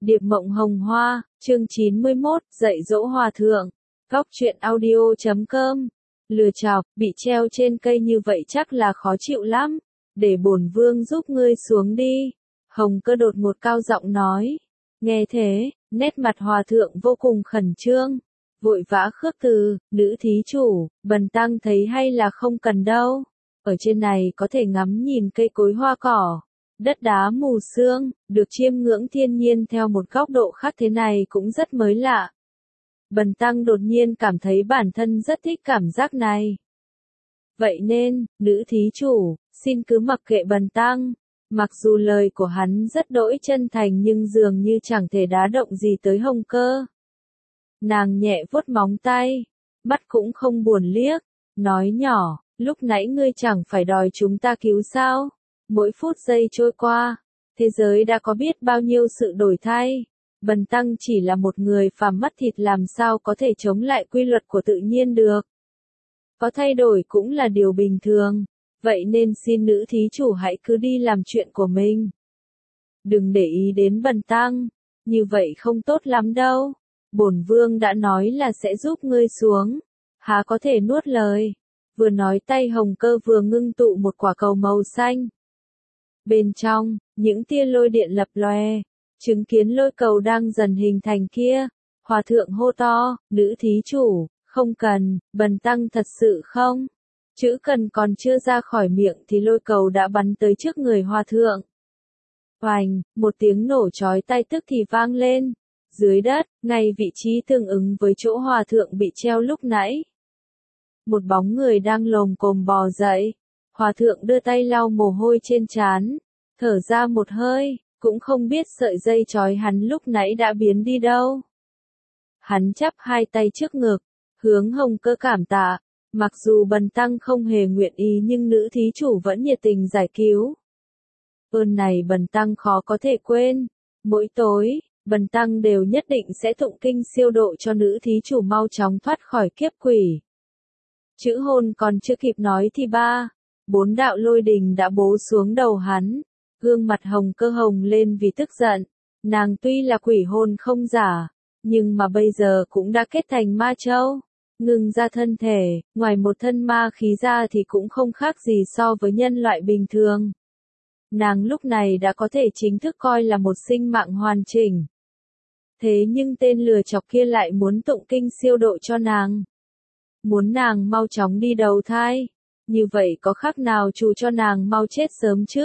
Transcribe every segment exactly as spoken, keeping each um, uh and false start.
Điệp Mộng Hồng Hoa, chương chín mươi mốt, dạy dỗ hòa thượng. Góc truyện audio chấm com. Lừa chọc, bị treo trên cây như vậy chắc là khó chịu lắm. Để bổn vương giúp ngươi xuống đi. Hồng Cơ đột một cao giọng nói. Nghe thế, nét mặt hòa thượng vô cùng khẩn trương. Vội vã khước từ, nữ thí chủ, bần tăng thấy hay là không cần đâu. Ở trên này có thể ngắm nhìn cây cối hoa cỏ. Đất đá mù sương, được chiêm ngưỡng thiên nhiên theo một góc độ khác thế này cũng rất mới lạ. Bần tăng đột nhiên cảm thấy bản thân rất thích cảm giác này. Vậy nên, nữ thí chủ, xin cứ mặc kệ bần tăng. Mặc dù lời của hắn rất đỗi chân thành nhưng dường như chẳng thể đá động gì tới Hồng Cơ. Nàng nhẹ vuốt móng tay, mắt cũng không buồn liếc, nói nhỏ, lúc nãy ngươi chẳng phải đòi chúng ta cứu sao? Mỗi phút giây trôi qua, thế giới đã có biết bao nhiêu sự đổi thay. Bần tăng chỉ là một người phàm mắt thịt làm sao có thể chống lại quy luật của tự nhiên được. Có thay đổi cũng là điều bình thường, vậy nên xin nữ thí chủ hãy cứ đi làm chuyện của mình. Đừng để ý đến bần tăng, như vậy không tốt lắm đâu. Bổn vương đã nói là sẽ giúp ngươi xuống, há có thể nuốt lời. Vừa nói tay Hồng Cơ vừa ngưng tụ một quả cầu màu xanh. Bên trong, những tia lôi điện lập lòe, chứng kiến lôi cầu đang dần hình thành kia. Hòa thượng hô to, nữ thí chủ, không cần, bần tăng thật sự không. Chữ cần còn chưa ra khỏi miệng thì lôi cầu đã bắn tới trước người hòa thượng. Oành, một tiếng nổ chói tai tức thì vang lên. Dưới đất, ngay vị trí tương ứng với chỗ hòa thượng bị treo lúc nãy. Một bóng người đang lồm cồm bò dậy. Hòa thượng đưa tay lau mồ hôi trên trán, thở ra một hơi, cũng không biết sợi dây trói hắn lúc nãy đã biến đi đâu. Hắn chắp hai tay trước ngực, hướng Hồng Cơ cảm tạ, mặc dù bần tăng không hề nguyện ý nhưng nữ thí chủ vẫn nhiệt tình giải cứu. Ơn này bần tăng khó có thể quên, mỗi tối, bần tăng đều nhất định sẽ tụng kinh siêu độ cho nữ thí chủ mau chóng thoát khỏi kiếp quỷ. Chữ hôn còn chưa kịp nói thì ba, bốn đạo lôi đình đã bố xuống đầu hắn. Gương mặt Hồng Cơ hồng lên vì tức giận. Nàng tuy là quỷ hồn không giả, nhưng mà bây giờ cũng đã kết thành ma châu. Ngừng ra thân thể, ngoài một thân ma khí ra thì cũng không khác gì so với nhân loại bình thường. Nàng lúc này đã có thể chính thức coi là một sinh mạng hoàn chỉnh. Thế nhưng tên lừa chọc kia lại muốn tụng kinh siêu độ cho nàng. Muốn nàng mau chóng đi đầu thai. Như vậy có khác nào chủ cho nàng mau chết sớm chứ?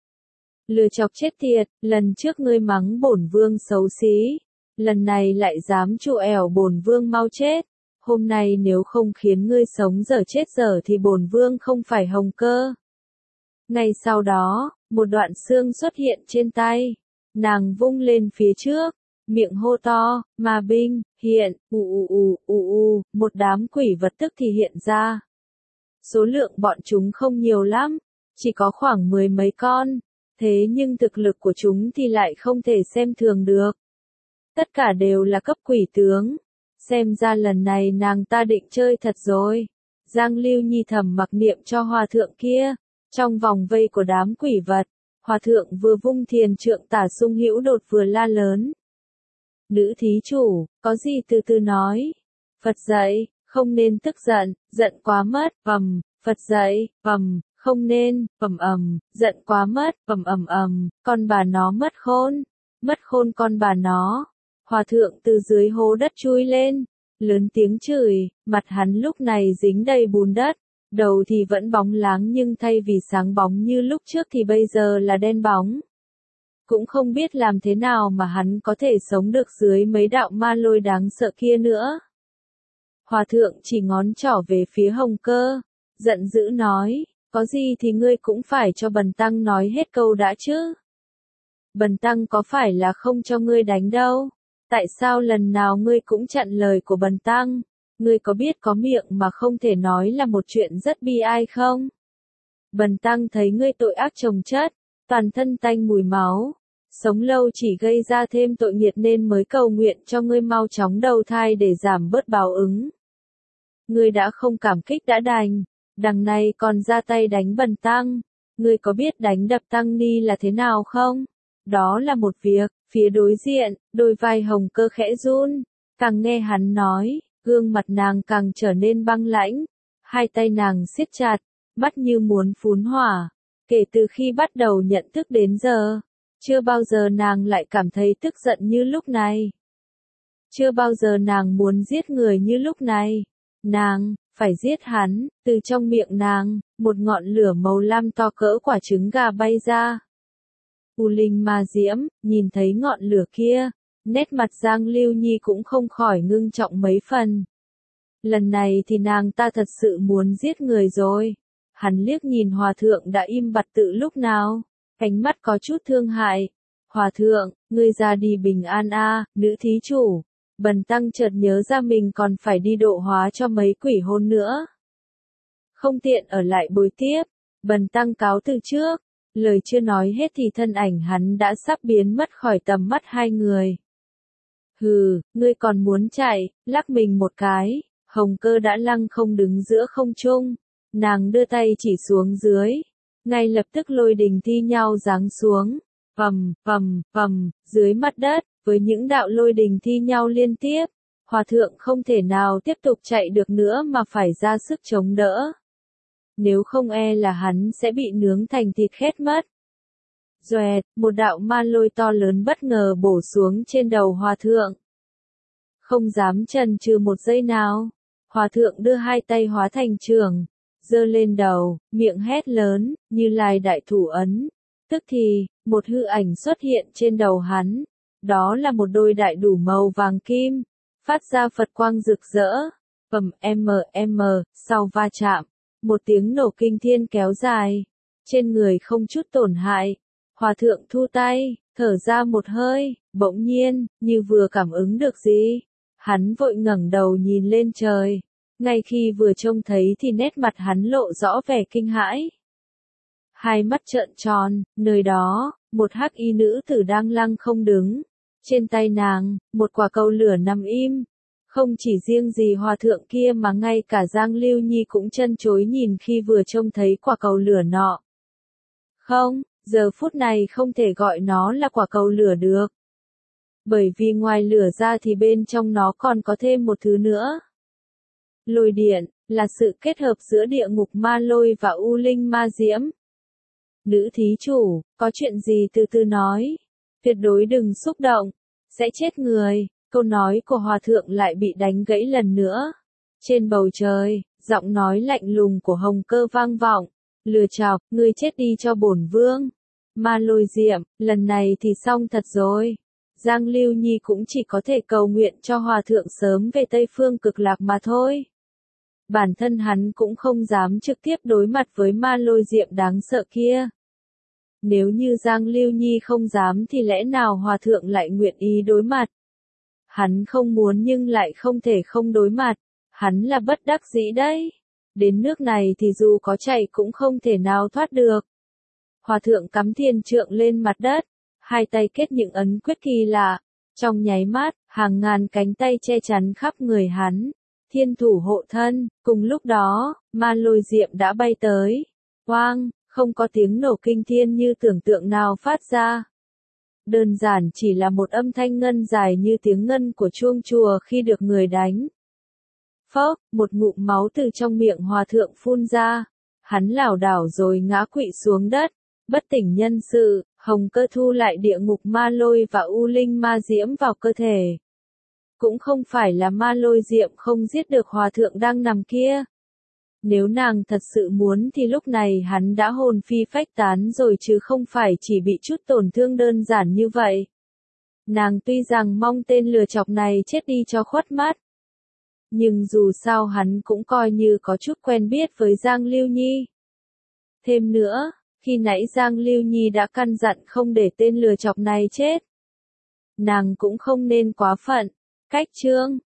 Lừa chọc chết tiệt, lần trước ngươi mắng bổn vương xấu xí, lần này lại dám trụ ẻo bổn vương mau chết. Hôm nay nếu không khiến ngươi sống dở chết dở thì bổn vương không phải Hồng Cơ. Ngay sau đó, một đoạn xương xuất hiện trên tay. Nàng vung lên phía trước, miệng hô to, ma binh, hiện, ù ù ù ù ù, một đám quỷ vật tức thì hiện ra. Số lượng bọn chúng không nhiều lắm, chỉ có khoảng mười mấy con, thế nhưng thực lực của chúng thì lại không thể xem thường được. Tất cả đều là cấp quỷ tướng, xem ra lần này nàng ta định chơi thật rồi. Giang Lưu Nhi thầm mặc niệm cho hòa thượng kia, trong vòng vây của đám quỷ vật, hòa thượng vừa vung thiền trượng tả sung hữu đột vừa la lớn. Nữ thí chủ, có gì từ từ nói. Phật dạy, không nên tức giận, giận quá mất, ầm, Phật dạy, ầm, không nên, ầm ầm, giận quá mất, ầm ầm ầm, con bà nó mất khôn, mất khôn con bà nó. Hòa thượng từ dưới hố đất chui lên, lớn tiếng chửi, mặt hắn lúc này dính đầy bùn đất, đầu thì vẫn bóng láng nhưng thay vì sáng bóng như lúc trước thì bây giờ là đen bóng. Cũng không biết làm thế nào mà hắn có thể sống được dưới mấy đạo ma lôi đáng sợ kia nữa. Hòa thượng chỉ ngón trỏ về phía Hồng Cơ, giận dữ nói, có gì thì ngươi cũng phải cho bần tăng nói hết câu đã chứ. Bần tăng có phải là không cho ngươi đánh đâu, tại sao lần nào ngươi cũng chặn lời của bần tăng, ngươi có biết có miệng mà không thể nói là một chuyện rất bi ai không? Bần tăng thấy ngươi tội ác chồng chất, toàn thân tanh mùi máu, sống lâu chỉ gây ra thêm tội nghiệp nên mới cầu nguyện cho ngươi mau chóng đầu thai để giảm bớt báo ứng. Ngươi đã không cảm kích đã đành, đằng này còn ra tay đánh bần tăng, ngươi có biết đánh đập tăng ni là thế nào không? đó là một việc. Phía đối diện, đôi vai Hồng Cơ khẽ run, càng nghe hắn nói, gương mặt nàng càng trở nên băng lãnh, hai tay nàng siết chặt, mắt như muốn phún hỏa. Kể từ khi bắt đầu nhận thức đến giờ, chưa bao giờ nàng lại cảm thấy tức giận như lúc này. Chưa bao giờ nàng muốn giết người như lúc này. Nàng, phải giết hắn. Từ trong miệng nàng, một ngọn lửa màu lam to cỡ quả trứng gà bay ra. U Linh Ma Diễm, nhìn thấy ngọn lửa kia, nét mặt Giang Lưu Nhi cũng không khỏi ngưng trọng mấy phần. Lần này thì nàng ta thật sự muốn giết người rồi. Hắn liếc nhìn hòa thượng đã im bặt từ lúc nào, ánh mắt có chút thương hại. Hòa thượng, ngươi ra đi bình an a, nữ thí chủ. Bần tăng chợt nhớ ra mình còn phải đi độ hóa cho mấy quỷ hồn nữa. Không tiện ở lại bồi tiếp, bần tăng cáo từ trước. Lời chưa nói hết thì thân ảnh hắn đã sắp biến mất khỏi tầm mắt hai người. Hừ, ngươi còn muốn chạy, lắc mình một cái, Hồng Cơ đã lăng không đứng giữa không trung. Nàng đưa tay chỉ xuống dưới, ngay lập tức lôi đình thi nhau giáng xuống, vầm, vầm, vầm, dưới mặt đất, với những đạo lôi đình thi nhau liên tiếp, hòa thượng không thể nào tiếp tục chạy được nữa mà phải ra sức chống đỡ. Nếu không e là hắn sẽ bị nướng thành thịt khét mất. Doẹt, một đạo ma lôi to lớn bất ngờ bổ xuống trên đầu hòa thượng. Không dám chần chừ một giây nào, hòa thượng đưa hai tay hóa thành trường, giơ lên đầu, miệng hét lớn, Như Lai đại thủ ấn. Tức thì, một hư ảnh xuất hiện trên đầu hắn. Đó là một đôi đại đủ màu vàng kim, phát ra Phật quang rực rỡ. Bầm mm, sau va chạm, một tiếng nổ kinh thiên kéo dài. Trên người không chút tổn hại. Hòa thượng thu tay, thở ra một hơi, bỗng nhiên, như vừa cảm ứng được gì. Hắn vội ngẩng đầu nhìn lên trời. Ngay khi vừa trông thấy thì nét mặt hắn lộ rõ vẻ kinh hãi. Hai mắt trợn tròn, nơi đó, một hắc y nữ tử đang lăng không đứng. Trên tay nàng, một quả cầu lửa nằm im. Không chỉ riêng gì hòa thượng kia mà ngay cả Giang Lưu Nhi cũng chân chối nhìn khi vừa trông thấy quả cầu lửa nọ. Không, giờ phút này không thể gọi nó là quả cầu lửa được. Bởi vì ngoài lửa ra thì bên trong nó còn có thêm một thứ nữa. Lôi điện, là sự kết hợp giữa địa ngục ma lôi và u linh ma diễm. Nữ thí chủ, có chuyện gì từ từ nói. Tuyệt đối đừng xúc động, sẽ chết người. Câu nói của hòa thượng lại bị đánh gãy lần nữa. Trên bầu trời, giọng nói lạnh lùng của Hồng Cơ vang vọng. Lừa chọc, ngươi chết đi cho bổn vương. Ma lôi diệm, lần này thì xong thật rồi. Giang Lưu Nhi cũng chỉ có thể cầu nguyện cho hòa thượng sớm về Tây Phương Cực Lạc mà thôi. Bản thân hắn cũng không dám trực tiếp đối mặt với ma lôi diệm đáng sợ kia. Nếu như Giang Lưu Nhi không dám thì lẽ nào hòa thượng lại nguyện ý đối mặt. Hắn không muốn nhưng lại không thể không đối mặt. Hắn là bất đắc dĩ đấy. Đến nước này thì dù có chạy cũng không thể nào thoát được. Hòa thượng cắm thiên trượng lên mặt đất. Hai tay kết những ấn quyết kỳ lạ. Trong nháy mắt, hàng ngàn cánh tay che chắn khắp người hắn. Thiên thủ hộ thân. Cùng lúc đó, ma lôi diệm đã bay tới. Oang, không có tiếng nổ kinh thiên như tưởng tượng nào phát ra. Đơn giản chỉ là một âm thanh ngân dài như tiếng ngân của chuông chùa khi được người đánh. Phốc, một ngụm máu từ trong miệng hòa thượng phun ra. Hắn lảo đảo rồi ngã quỵ xuống đất. Bất tỉnh nhân sự, Hồng Cơ thu lại địa ngục ma lôi và u linh ma diễm vào cơ thể. Cũng không phải là ma lôi diệm không giết được hòa thượng đang nằm kia. Nếu nàng thật sự muốn thì lúc này hắn đã hồn phi phách tán rồi chứ không phải chỉ bị chút tổn thương đơn giản như vậy. Nàng tuy rằng mong tên lừa chọc này chết đi cho khuất mắt. Nhưng dù sao hắn cũng coi như có chút quen biết với Giang Lưu Nhi. Thêm nữa, khi nãy Giang Lưu Nhi đã căn dặn không để tên lừa chọc này chết. Nàng cũng không nên quá phận. Cách chương